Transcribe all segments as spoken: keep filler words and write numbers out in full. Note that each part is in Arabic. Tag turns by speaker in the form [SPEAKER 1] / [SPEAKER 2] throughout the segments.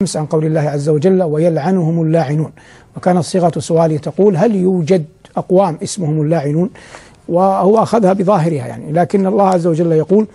[SPEAKER 1] عن قول الله عز وجل ويلعنهم اللاعنون، وكانت صيغة سؤالي تقول هل يوجد أقوام اسمهم اللاعنون؟ وهو أخذها بظاهرها يعني، لكن الله عز وجل يقول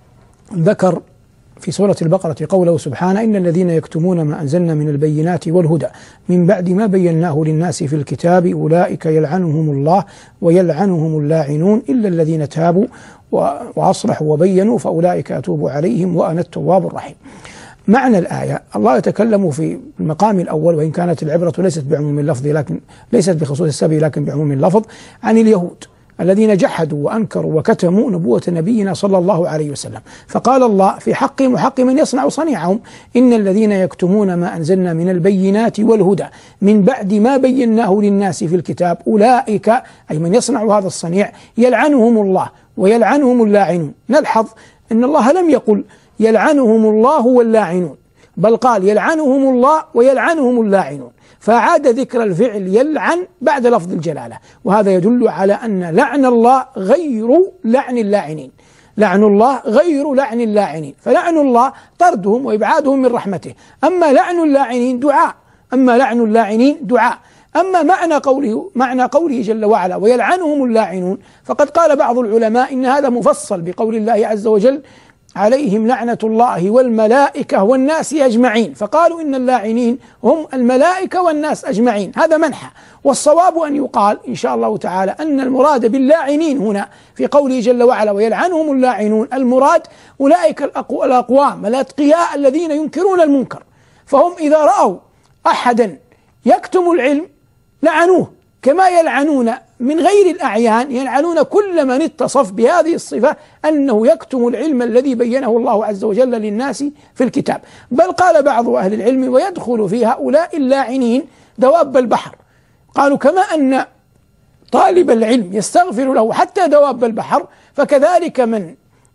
[SPEAKER 1] ذكر في سورة البقرة قوله سبحانه إن الذين يكتمون ما أنزلنا من البينات والهدى من بعد ما بيناه للناس في الكتاب أولئك يلعنهم الله ويلعنهم اللاعنون إلا الذين تابوا وأصلحوا وبينوا فأولئك أتوب عليهم وأنا التواب الرحيم. معنى الآية الله يتكلم في المقام الأول، وإن كانت العبرة ليست بعموم اللفظ لكن ليست بخصوص السبب لكن بعموم اللفظ، عن اليهود الذين جحدوا وأنكروا وكتموا نبوة نبينا صلى الله عليه وسلم، فقال الله في حقهم وحق من يصنع صنيعهم إن الذين يكتمون ما أنزلنا من البينات والهدى من بعد ما بيناه للناس في الكتاب أولئك أي من يصنع هذا الصنيع يلعنهم الله ويلعنهم اللاعنون. نلحظ أن الله لم يقل يلعنهم الله واللاعنون، بل قال يلعنهم الله ويلعنهم اللاعنون، فأعاد ذكر الفعل يلعن بعد لفظ الجلالة، وهذا يدل على أن لعن الله غير لعن اللاعنين، لعن الله غير لعن اللاعنين، فلعن الله طردهم وإبعادهم من رحمته، أما لعن اللاعنين دعاء، أما لعن اللاعنين دعاء. أما معنى قوله معنى قوله جل وعلا ويلعنهم اللاعنون، فقد قال بعض العلماء إن هذا مفصل بقول الله عز وجل عليهم لعنة الله والملائكة والناس أجمعين، فقالوا إن اللاعنين هم الملائكة والناس أجمعين، هذا منحى. والصواب أن يقال إن شاء الله تعالى أن المراد باللاعنين هنا في قوله جل وعلا ويلعنهم اللاعنون المراد أولئك الأقوام الأتقياء الذين ينكرون المنكر، فهم إذا رأوا أحدا يكتم العلم لعنوه، كما يلعنون من غير الأعيان يلعنون كل من اتصف بهذه الصفة أنه يكتم العلم الذي بينه الله عز وجل للناس في الكتاب. بل قال بعض أهل العلم ويدخل في هؤلاء اللاعنين دواب البحر، قالوا كما أن طالب العلم يستغفر له حتى دواب البحر، فكذلك من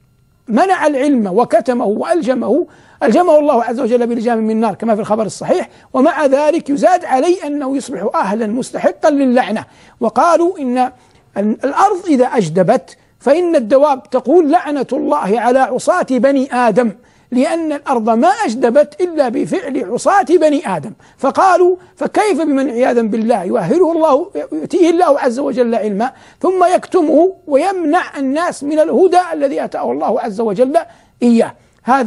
[SPEAKER 1] منع العلم وكتمه وألجمه ألجمه الله عز وجل بلجام من نار كما في الخبر الصحيح، ومع ذلك يزاد عليه أنه يصبح أهلا مستحقا للعنة. وقالوا إن الأرض إذا أجدبت فإن الدواب تقول لعنة الله على عصاة بني آدم، لأن الأرض ما أجدبت إلا بفعل عصاة بني آدم، فقالوا فكيف بمن عياذا بالله يؤهله الله يؤتيه الله عز وجل علما ثم يكتمه ويمنع الناس من الهدى الذي أتاه الله عز وجل إياه.